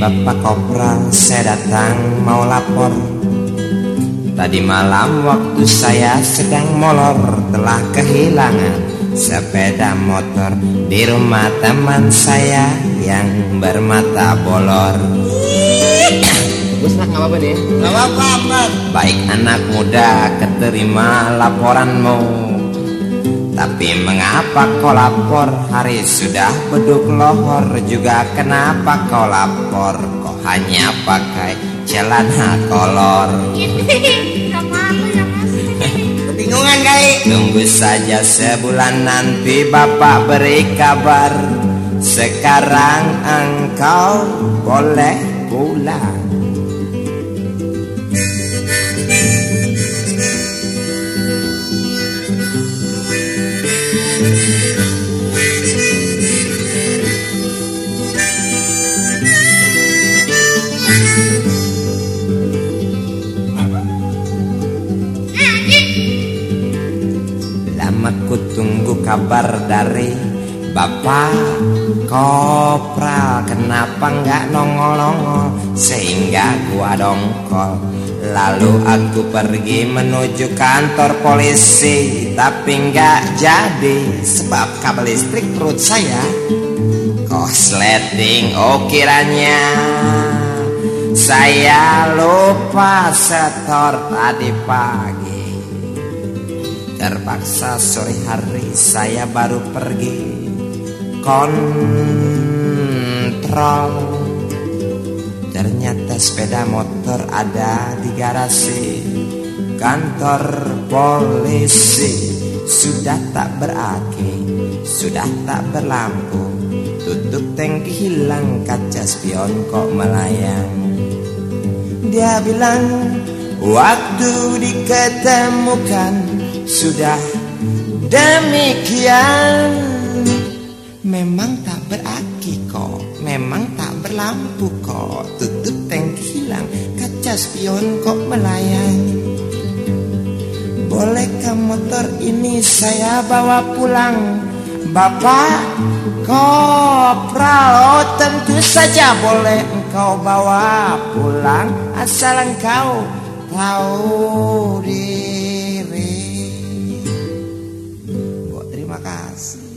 Bapak Kopral, saya datang mau lapor. Tadi malam waktu saya sedang molor, telah kehilangan sepeda motor di rumah teman saya yang bermata bolor. Ustaz, nggak apa-apa deh. Gak apa-apa. Baik anak muda, keterima laporanmu. Tapi mengapa kau lapor? Hari sudah beduk lohor. Juga kenapa kau lapor? Kau hanya pakai celana kolor. Gak apa-apa ya mas. Kebingungan kali. Tunggu saja sebulan nanti bapak beri kabar. Sekarang engkau boleh pulang. Lama ku tunggu kabar dari Bapak Kopral, kenapa nggak nongol-nongol sehingga gua dongkol. Lalu aku pergi menuju kantor polisi, tapi nggak jadi sebab kabel listrik perut saya kosleting. Oh kiranya saya lupa setor tadi pagi. Terpaksa sore hari saya baru pergi kontrol. Ternyata sepeda motor ada di garasi kantor polisi. Sudah tak beraki, sudah tak berlampu, tutup tangki hilang, kaca spion kok melayang. Dia bilang waktu diketemukan sudah demikian. Memang tak beraki kok, memang tak berlampu kok, tutup tangki hilang, kaca spion kok melayang. Bolehkah motor ini saya bawa pulang, Bapak Kopral? Oh tentu saja boleh engkau bawa pulang, asal engkau tahu diri. Terima kasih.